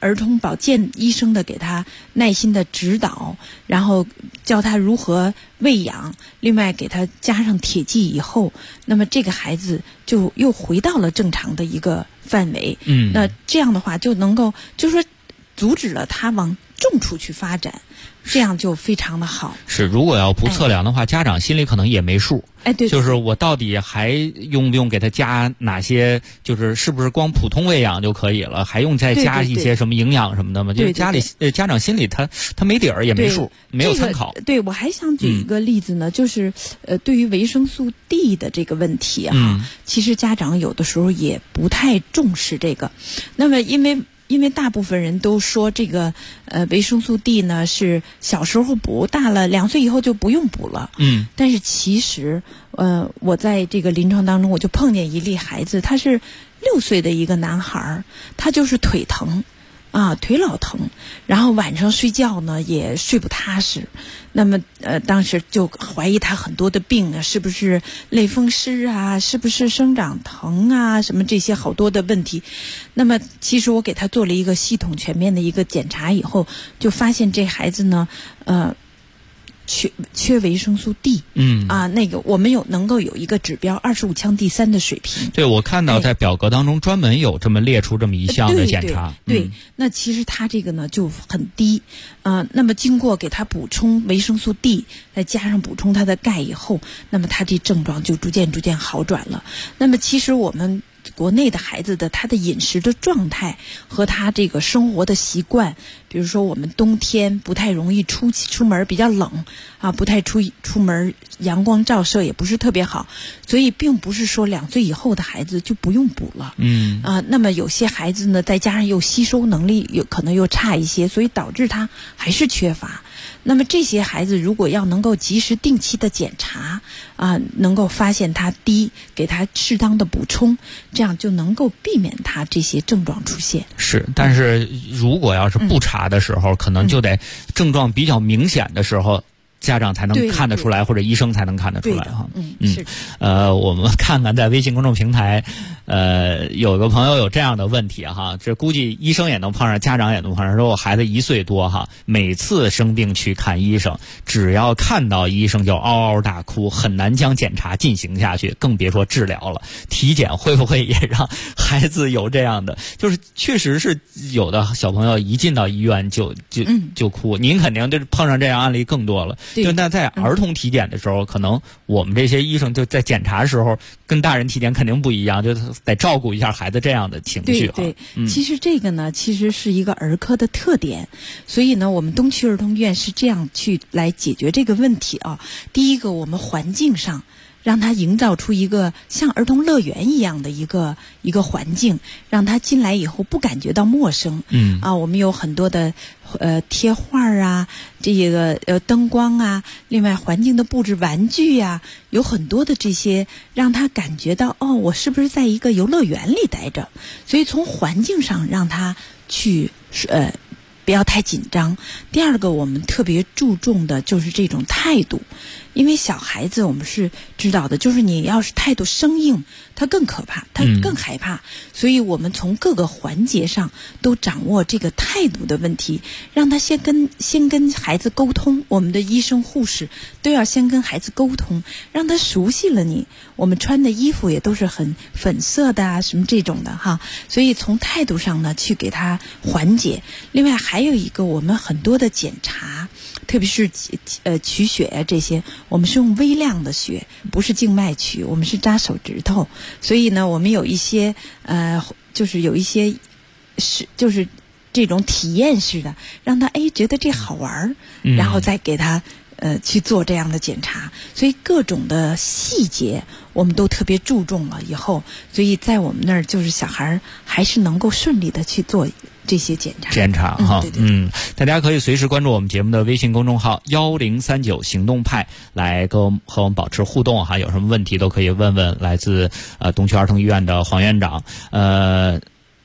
儿童保健医生的给他耐心的指导，然后教他如何喂养，另外给他加上铁剂以后，那么这个孩子就又回到了正常的一个范围。那这样的话就能够就是说阻止了他往重处去发展，这样就非常的好。 是，如果要不测量的话，家长心里可能也没数。 对， 就是我到底还用不用给他加哪些？就是是不是光普通喂养就可以了？还用再加一些什么营养什么的吗？就是家长心里他没底儿也没数，没有参考。 对，我还想举一个例子呢，就是对于维生素 D 的这个问题其实家长有的时候也不太重视这个。那么因为大部分人都说这个维生素 D 呢是小时候补，大了2岁以后就不用补了。但是其实我在这个临床当中我就碰见一例孩子，他是6岁的一个男孩，他就是腿疼腿老疼，然后晚上睡觉呢也睡不踏实。那么当时就怀疑他很多的病呢，是不是类风湿啊，是不是生长疼啊，什么这些好多的问题。那么其实我给他做了一个系统全面的一个检查以后，就发现这孩子呢缺维生素 D。那个我们能够有一个指标25羟D3的水平。 对，我看到在表格当中专门有这么列出这么一项的检查。 对，那其实他这个呢就很低。那么经过给他补充维生素 D， 再加上补充他的钙以后，那么他这症状就逐渐好转了。那么其实我们国内的孩子的他的饮食的状态和他这个生活的习惯，比如说我们冬天不太容易出门，比较冷不太出门，阳光照射也不是特别好，所以并不是说2岁以后的孩子就不用补了。那么有些孩子呢，再加上又吸收能力可能又差一些，所以导致他还是缺乏。那么这些孩子如果要能够及时定期的检查能够发现他低，给他适当的补充，这样就能够避免他这些症状出现。 是，但是如果要是不查的时候，可能就得症状比较明显的时候，家长才能看得出来，或者医生才能看得出来哈。 是。 我们看看在微信公众平台，有个朋友有这样的问题哈，这估计医生也能碰上，家长也能碰上。说我孩子1岁多哈，每次生病去看医生，只要看到医生就嗷嗷大哭，很难将检查进行下去，更别说治疗了。体检会不会也让孩子有这样的？就是确实是有的小朋友一进到医院就哭，您肯定就是碰上这样案例更多了。就那在儿童体检的时候，可能我们这些医生就在检查的时候跟大人体检肯定不一样，就得照顾一下孩子这样的情绪。 对，其实这个呢其实是一个儿科的特点，所以呢我们东区儿童医院是这样去来解决这个问题第一个，我们环境上让他营造出一个像儿童乐园一样的一个环境，让他进来以后不感觉到陌生。我们有很多的贴画这个灯光另外环境的布置、玩具有很多的这些让他感觉到我是不是在一个游乐园里待着。所以从环境上让他去不要太紧张。第二个，我们特别注重的就是这种态度，因为小孩子我们是知道的，就是你要是态度生硬，他更可怕，他更害怕。所以我们从各个环节上都掌握这个态度的问题，让他先跟孩子沟通。我们的医生护士都要先跟孩子沟通，让他熟悉了你。我们穿的衣服也都是很粉色的什么这种的哈。所以从态度上呢去给他缓解。另外还有一个，我们很多的检查，特别是取血这些，我们是用微量的血，不是静脉取，我们是扎手指头。所以呢我们有一些就是有一些就是这种体验式的，让他觉得这好玩然后再给他去做这样的检查。所以各种的细节我们都特别注重了以后，所以在我们那儿就是小孩和是能够顺利的去做这些检查哈。大家可以随时关注我们节目的微信公众号1039行动派，来和我们保持互动哈。有什么问题都可以问问来自东区儿童医院的黄院长。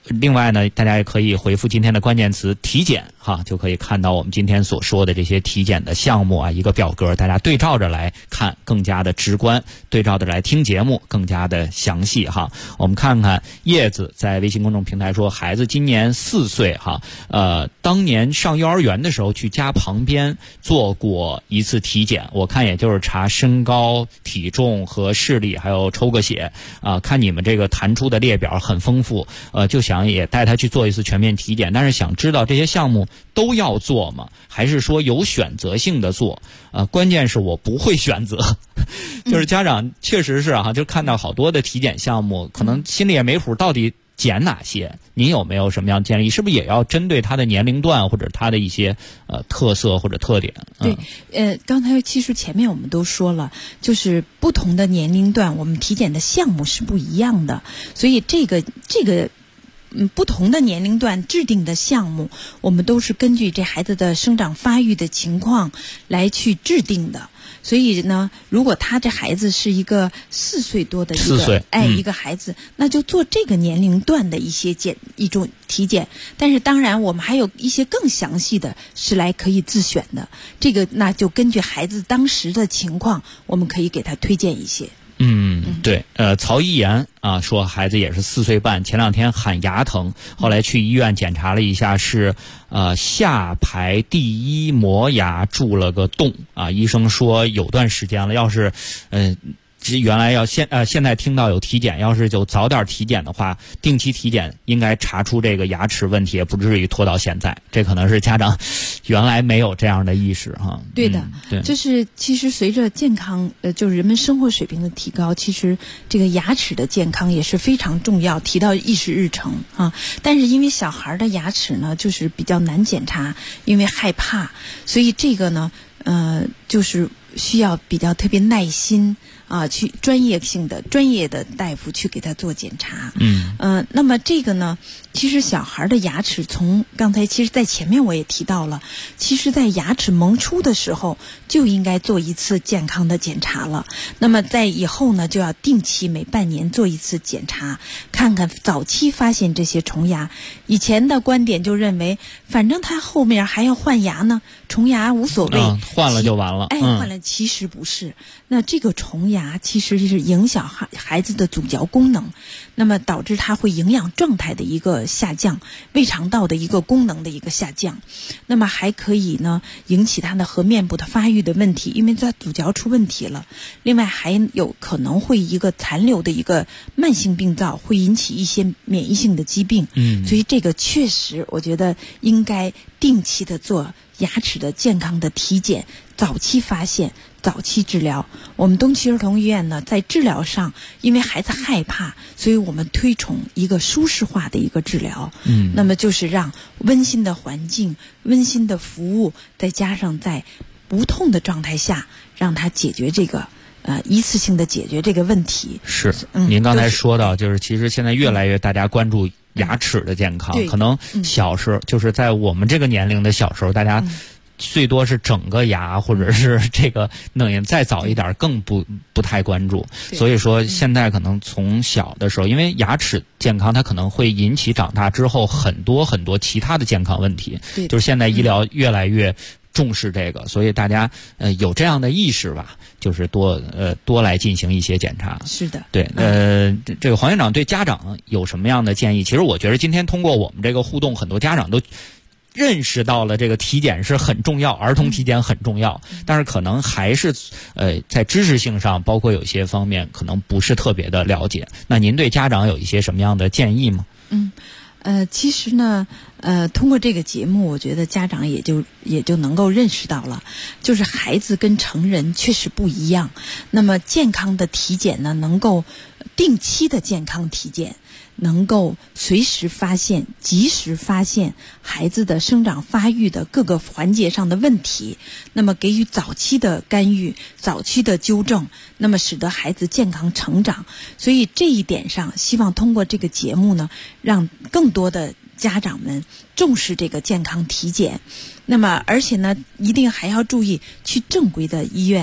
另外呢，大家也可以回复今天的关键词体检哈，就可以看到我们今天所说的这些体检的项目啊，一个表格，大家对照着来看更加的直观，对照着来听节目更加的详细哈。我们看看叶子在微信公众平台说，孩子今年4岁哈，当年上幼儿园的时候去家旁边做过一次体检，我看也就是查身高、体重和视力，还有抽个血啊，看你们这个弹出的列表很丰富，就想也带他去做一次全面体检，但是想知道这些项目都要做吗？还是说有选择性的做？关键是我不会选择，就是家长确实是就看到好多的体检项目，可能心里也没谱，到底检哪些？您有没有什么样建议？是不是也要针对他的年龄段或者他的一些特色或者特点？ 对，刚才其实前面我们都说了，就是不同的年龄段，我们体检的项目是不一样的，所以这个不同的年龄段制定的项目，我们都是根据这孩子的生长发育的情况来去制定的。所以呢，如果他这孩子是一个4岁多的一个孩子，那就做这个年龄段的一种体检。但是当然，我们还有一些更详细的是来可以自选的。这个那就根据孩子当时的情况，我们可以给他推荐一些。 对，曹一言啊说孩子也是4岁半，前2天喊牙疼，后来去医院检查了一下，是下排第1磨牙蛀了个洞啊，医生说有段时间了，要是原来要现在听到有体检，要是就早点体检的话，定期体检应该查出这个牙齿问题，也不至于拖到现在。这可能是家长原来没有这样的意识哈。 对的，就是其实随着健康就是人们生活水平的提高，其实这个牙齿的健康也是非常重要，提到议事日程啊。但是因为小孩的牙齿呢，就是比较难检查，因为害怕，所以这个呢就是需要比较特别耐心去专业的大夫去给他做检查。那么这个呢，其实小孩的牙齿从刚才其实在前面我也提到了，其实在牙齿萌出的时候就应该做一次健康的检查了。那么在以后呢，就要定期每半年做一次检查，看看早期发现这些虫牙。以前的观点就认为，反正他后面还要换牙呢，虫牙无所谓， 换了就完了。 换了其实不是。那这个虫牙其实是影响孩子的咀嚼功能，那么导致他会营养状态的一个下降，胃肠道的一个功能的一个下降，那么还可以呢引起他的颌面部的发育的问题，因为他咀嚼出问题了。另外还有可能会一个残留的一个慢性病灶，会引起一些免疫性的疾病。所以这个确实我觉得应该定期的做牙齿的健康的体检，早期发现，早期治疗。我们东区儿童医院呢，在治疗上，因为孩子害怕，所以我们推崇一个舒适化的一个治疗。那么就是让温馨的环境、温馨的服务，再加上在不痛的状态下，让他解决这个一次性的解决这个问题。 是，您刚才说到，就是其实现在越来越大家关注牙齿的健康，可能小时候就是在我们这个年龄的小时候，大家最多是整个牙，或者是这个弄再早一点更不太关注。所以说现在可能从小的时候，因为牙齿健康它可能会引起长大之后很多其他的健康问题，就是现在医疗越来越重视这个，所以大家有这样的意识吧，就是多来进行一些检查。 是的， 对，这个黄院长对家长有什么样的建议？其实我觉得今天通过我们这个互动，很多家长都认识到了这个体检是很重要，儿童体检很重要，但是可能还是在知识性上，包括有些方面可能不是特别的了解。那您对家长有一些什么样的建议吗？ 其实呢，通过这个节目，我觉得家长也就能够认识到了，就是孩子跟成人确实不一样。那么健康的体检呢，能够定期的健康体检，能够随时发现、及时发现孩子的生长发育的各个环节上的问题，那么给予早期的干预、早期的纠正，那么使得孩子健康成长。所以这一点上，希望通过这个节目呢，让更多的家长们重视这个健康体检。那么而且呢，一定还要注意去正规的医院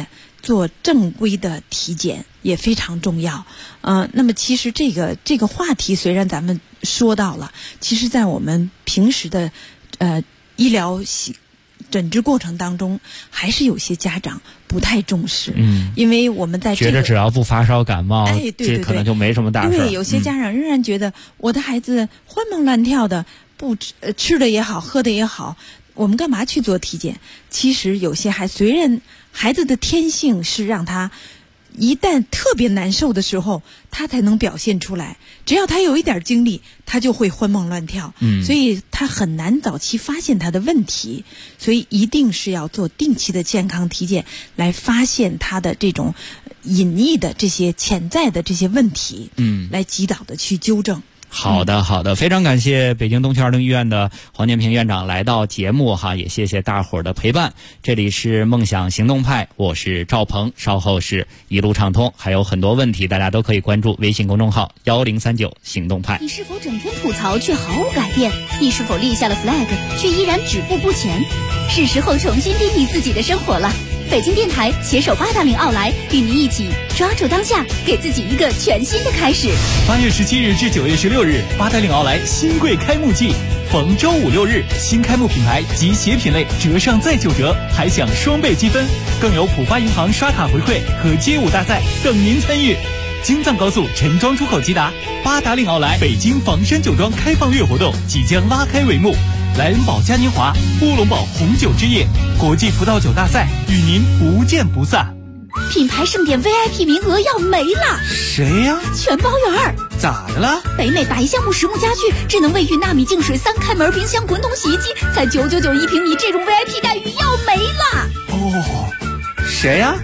做正规的体检也非常重要。那么其实这个话题虽然咱们说到了，其实在我们平时的医疗诊治过程当中，还是有些家长不太重视。因为我们在觉得只要不发烧感冒，这可能就没什么大事。 对，有些家长仍然觉得我的孩子欢蹦乱跳的，不吃的也好，喝的也好，我们干嘛去做体检？其实有些虽然孩子的天性是让他一旦特别难受的时候，他才能表现出来。只要他有一点精力，他就会欢蹦乱跳。所以他很难早期发现他的问题。所以一定是要做定期的健康体检，来发现他的这种隐匿的这些潜在的这些问题。来及早的去纠正。 好的，非常感谢北京东区儿童医院的黄建平院长来到节目哈，也谢谢大伙儿的陪伴。这里是梦想行动派，我是赵鹏，稍后是一路畅通，还有很多问题大家都可以关注微信公众号1039行动派。 你是否整天吐槽却毫无改变？你是否立下了 flag 却依然止步不前？是时候重新定义自己的生活了。北京电台携手八达岭奥莱，与您一起抓住当下，给自己一个全新的开始。 8月17日至9月16日，八达岭奥莱新贵开幕季，逢周5、6日，新开幕品牌及鞋品类折上再9折，还享双倍积分，更有浦发银行刷卡回馈和街舞大赛等您参与。京藏高速陈庄出口吉达，八达岭奥莱北京房山酒庄开放月活动即将拉开帷幕。莱恩堡嘉年华、乌龙堡红酒之夜、国际葡萄酒大赛与您不见不散。 品牌盛典 VIP 名额要没了。 谁呀？ 全包圆。 咋的了？ 北美白橡木实木家具、智能卫浴、纳米净水、3开门冰箱、滚筒洗衣机，才999一平米，这种 VIP 待遇要没了。 哦，谁呀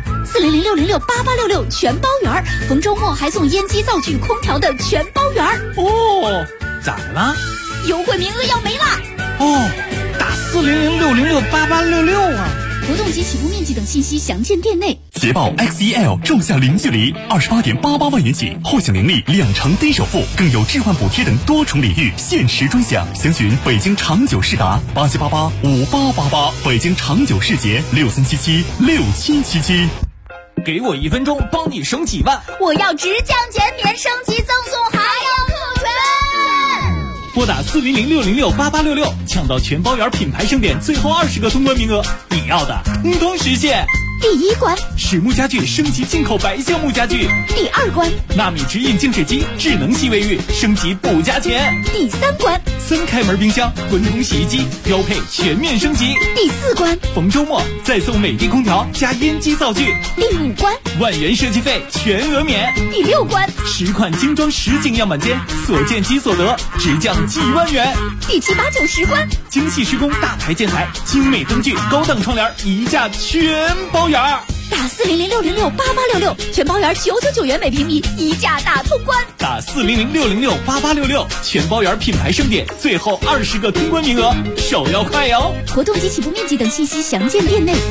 ？4006068866全包圆，逢周末还送烟机、灶具、空调的全包圆。 哦，咋的了？ 优惠名额要没了。 哦，打4006068866啊！ 活动及起步面积等信息详见店内。 捷豹 XEL 仲夏零距离28.88万元起，获享年利2成低首付，更有置换补贴等多重礼遇，限时专享。详询北京长久世达87885888，北京长久世捷63776777。 给我1分钟，帮你省几万。 我要直降减免，升级赠送还要特权。 拨打4006068866，抢到全包圆品牌盛典最后20个通关名额，你要的通通实现。 第1关， 实木家具升级进口白橡木家具。 第2关， 纳米直饮净水机智能系卫浴升级不加钱。 第3关 ，3开门冰箱、滚筒洗衣机标配全面升级。 第4关， 逢周末再送美的空调加烟机灶具。 第5关， 万元设计费全额免。 第6关 ，10款精装实景样板间，所见即所得，直降几万元。 第7、8、9、10关， 精细施工大牌建材，精美灯具，高档窗帘，一价全包圆。 打4006068866，全包圆999元每平米，一价大通关。 打4006068866，全包圆品牌盛典最后20个通关名额，手要快哟！ 活动及起步面积等信息详见店内。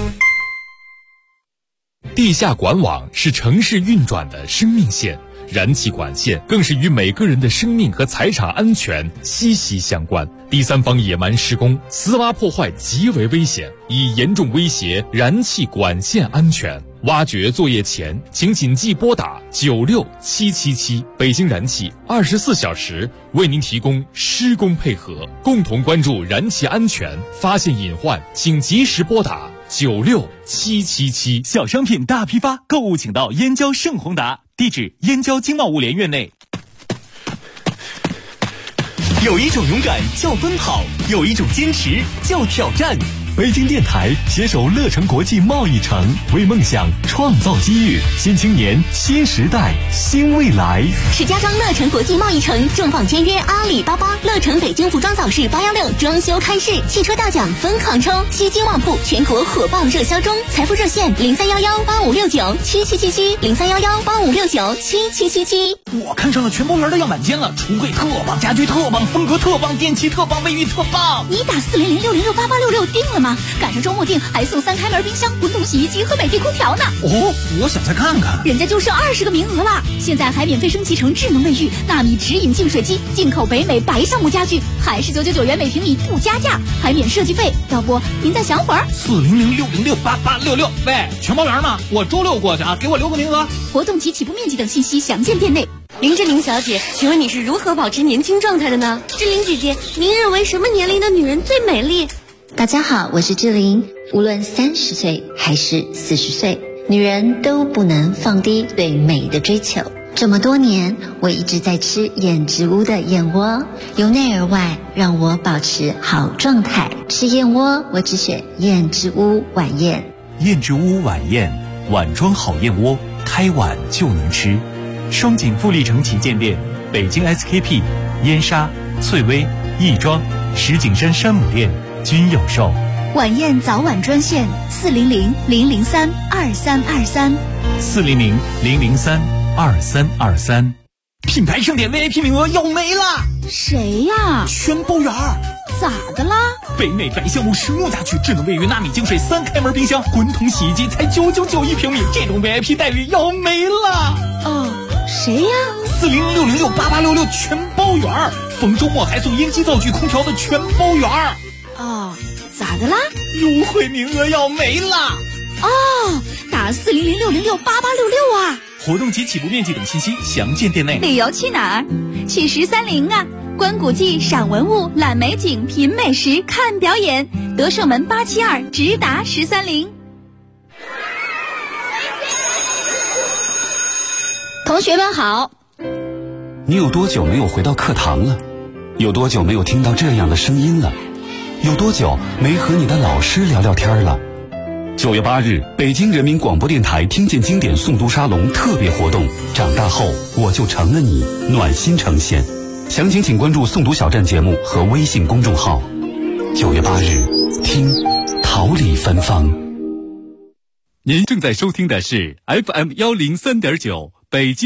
地下管网是城市运转的生命线，燃气管线更是与每个人的生命和财产安全息息相关。第三方野蛮施工、私挖破坏极为危险，已严重威胁燃气管线安全。挖掘作业前，请谨记拨打96777，北京燃气24小时为您提供施工配合，共同关注燃气安全。发现隐患，请及时拨打96777。 小商品大批发，购物请到燕郊盛宏达，地址燕郊经贸物联院内。 有一种勇敢叫奔跑，有一种坚持叫挑战。北京电台携手乐城国际贸易城，为梦想创造机遇，新青年、新时代、新未来。 石家庄乐城国际贸易城重磅签约阿里巴巴，乐城北京服装早市816装修开市，汽车大奖分行抽，西京旺铺全国火爆热销中，财富热线031185697777，031185697777。 我看上了全包圆的样板间了，橱柜特棒，家居特棒，风格特棒，电器特棒，卫浴特棒。 你打4006068866定了吗？ 吗？赶上周末订还送3开门冰箱、滚筒洗衣机和美的空调呢。 哦，我想再看看。 人家就剩20个名额了，现在还免费升级成智能卫浴、纳米直饮净水机，进口北美白橡木家具，还是999元每平米不加价，还免设计费。要不您再想会儿 ？400-606-8866。喂，全包圆吗？我周6过去啊，给我留个名额。 活动及起步面积等信息详见店内。 林志玲小姐，请问你是如何保持年轻状态的呢？志玲姐姐，您认为什么年龄的女人最美丽？ 大家好，我是志玲。无论30岁还是40岁，女人都不能放低对美的追求。这么多年，我一直在吃燕之屋的燕窝，由内而外让我保持好状态。吃燕窝，我只选燕之屋晚宴。 燕之屋晚宴，碗装好燕窝，开碗就能吃。双井富力城旗舰店、北京 SKP、燕莎、翠微、亦庄、石景山山姆店均有售。 晚宴早晚专线400-003-2323 400-003-2323。 品牌盛典 VIP 名额要没了！ 谁呀？ 全包圆。 咋的啦？ 北美白橡木实木家具、智能卫浴、纳米净水、3开门冰箱、滚筒洗衣机才999一平米，这种 VIP 待遇要没了！ 哦，谁呀 ？400-606-8866全包圆，逢周末还送烟机、灶具、空调的全包圆。 哦，咋的啦？ 优惠名额要没了！ 哦，打400-606-8866啊！ 活动及起步面积等信息详见店内。 旅游去哪儿？去1030啊！观古迹、赏文物、览美景、品美食、看表演。德胜门872直达1030。 同学们好。 你有多久没有回到课堂了？有多久没有听到这样的声音了？有多久没和你的老师聊聊天了？9月8日，北京人民广播电台听见经典诵读沙龙特别活动，长大后我就成了你，暖心呈现。详情请关注诵读小站节目和微信公众号。9月8日，听桃李芬芳。 您正在收听的是 FM103.9北京